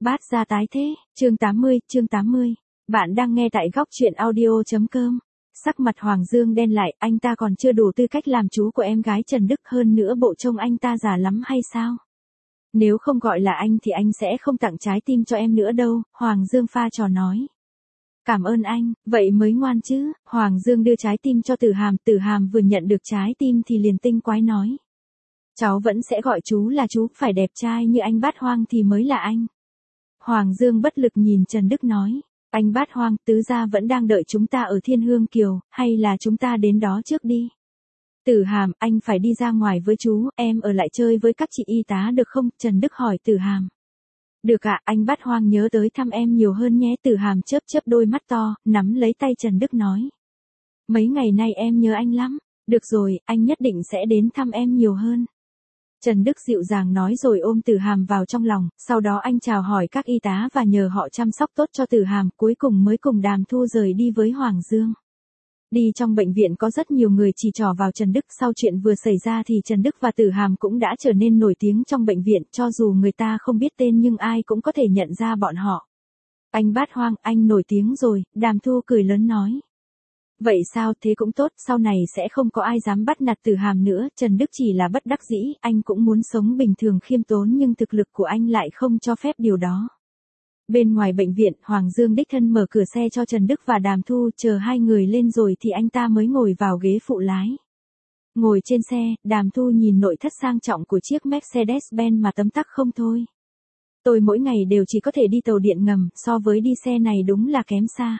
Bát gia tái thế, chương 80. Bạn đang nghe tại góc truyện audio.com. Sắc mặt Hoàng Dương đen lại, anh ta còn chưa đủ tư cách làm chú của em gái Trần Đức, hơn nữa bộ trông anh ta già lắm hay sao? Nếu không gọi là anh thì anh sẽ không tặng trái tim cho em nữa đâu, Hoàng Dương pha trò nói. Cảm ơn anh, vậy mới ngoan chứ. Hoàng Dương đưa trái tim cho Tử Hàm vừa nhận được trái tim thì liền tinh quái nói. Cháu vẫn sẽ gọi chú là chú, phải đẹp trai như anh Bát Hoang thì mới là anh. Hoàng Dương bất lực nhìn Trần Đức nói, anh Bát Hoang, tứ gia vẫn đang đợi chúng ta ở Thiên Hương Kiều, hay là chúng ta đến đó trước đi. Tử Hàm, anh phải đi ra ngoài với chú, em ở lại chơi với các chị y tá được không? Trần Đức hỏi Tử Hàm. Được ạ, anh Bát Hoang nhớ tới thăm em nhiều hơn nhé. Tử Hàm chớp chớp đôi mắt to, nắm lấy tay Trần Đức nói. Mấy ngày nay em nhớ anh lắm, được rồi, anh nhất định sẽ đến thăm em nhiều hơn. Trần Đức dịu dàng nói rồi ôm Tử Hàm vào trong lòng, sau đó anh chào hỏi các y tá và nhờ họ chăm sóc tốt cho Tử Hàm, cuối cùng mới cùng Đàm Thu rời đi với Hoàng Dương. Đi trong bệnh viện có rất nhiều người chỉ trỏ vào Trần Đức, sau chuyện vừa xảy ra thì Trần Đức và Tử Hàm cũng đã trở nên nổi tiếng trong bệnh viện, cho dù người ta không biết tên nhưng ai cũng có thể nhận ra bọn họ. Anh Bát Hoang, anh nổi tiếng rồi, Đàm Thu cười lớn nói. Vậy sao, thế cũng tốt, sau này sẽ không có ai dám bắt nạt Tử Hàm nữa. Trần Đức chỉ là bất đắc dĩ, anh cũng muốn sống bình thường khiêm tốn nhưng thực lực của anh lại không cho phép điều đó. Bên ngoài bệnh viện, Hoàng Dương đích thân mở cửa xe cho Trần Đức và Đàm Thu, chờ hai người lên rồi thì anh ta mới ngồi vào ghế phụ lái. Ngồi trên xe, Đàm Thu nhìn nội thất sang trọng của chiếc Mercedes-Benz mà tấm tắc không thôi. Tôi mỗi ngày đều chỉ có thể đi tàu điện ngầm, so với đi xe này đúng là kém xa.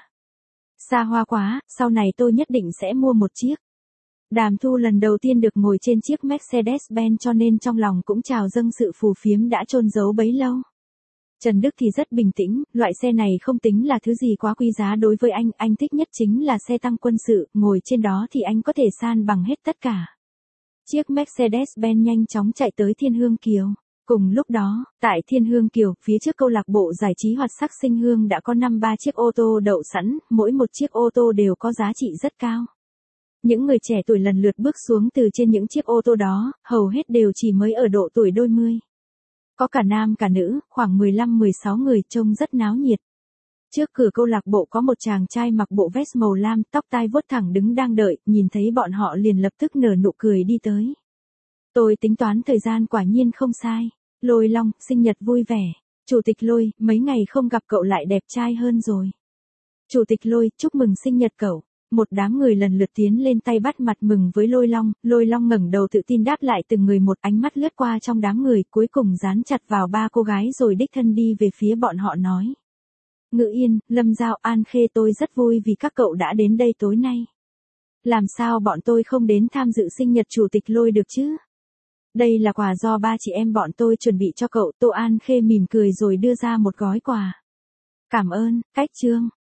Xa hoa quá, sau này tôi nhất định sẽ mua một chiếc. Đàm Thu lần đầu tiên được ngồi trên chiếc Mercedes-Benz cho nên trong lòng cũng trào dâng sự phù phiếm đã chôn giấu bấy lâu. Trần Đức thì rất bình tĩnh, loại xe này không tính là thứ gì quá quý giá đối với anh thích nhất chính là xe tăng quân sự, ngồi trên đó thì anh có thể san bằng hết tất cả. Chiếc Mercedes-Benz nhanh chóng chạy tới Thiên Hương Kiều. Cùng lúc đó, tại Thiên Hương Kiều, phía trước câu lạc bộ giải trí Hoạt Sắc Sinh Hương đã có 5-3 chiếc ô tô đậu sẵn, mỗi một chiếc ô tô đều có giá trị rất cao. Những người trẻ tuổi lần lượt bước xuống từ trên những chiếc ô tô đó, hầu hết đều chỉ mới ở độ tuổi đôi mươi. Có cả nam cả nữ, khoảng 15-16 người, trông rất náo nhiệt. Trước cửa câu lạc bộ có một chàng trai mặc bộ vest màu lam, tóc tai vuốt thẳng đứng đang đợi, nhìn thấy bọn họ liền lập tức nở nụ cười đi tới. Tôi tính toán thời gian quả nhiên không sai. Lôi Long, sinh nhật vui vẻ. Chủ tịch Lôi, mấy ngày không gặp cậu lại đẹp trai hơn rồi. Chủ tịch Lôi, chúc mừng sinh nhật cậu. Một đám người lần lượt tiến lên tay bắt mặt mừng với Lôi Long ngẩng đầu tự tin đáp lại từng người một, ánh mắt lướt qua trong đám người, cuối cùng dán chặt vào ba cô gái rồi đích thân đi về phía bọn họ nói. Ngự Yên, Lâm Giao, An Khê, tôi rất vui vì các cậu đã đến đây tối nay. Làm sao bọn tôi không đến tham dự sinh nhật chủ tịch Lôi được chứ? Đây là quà do ba chị em bọn tôi chuẩn bị cho cậu. Tô An Khê mỉm cười rồi đưa ra một gói quà. Cảm ơn, Cách Trương.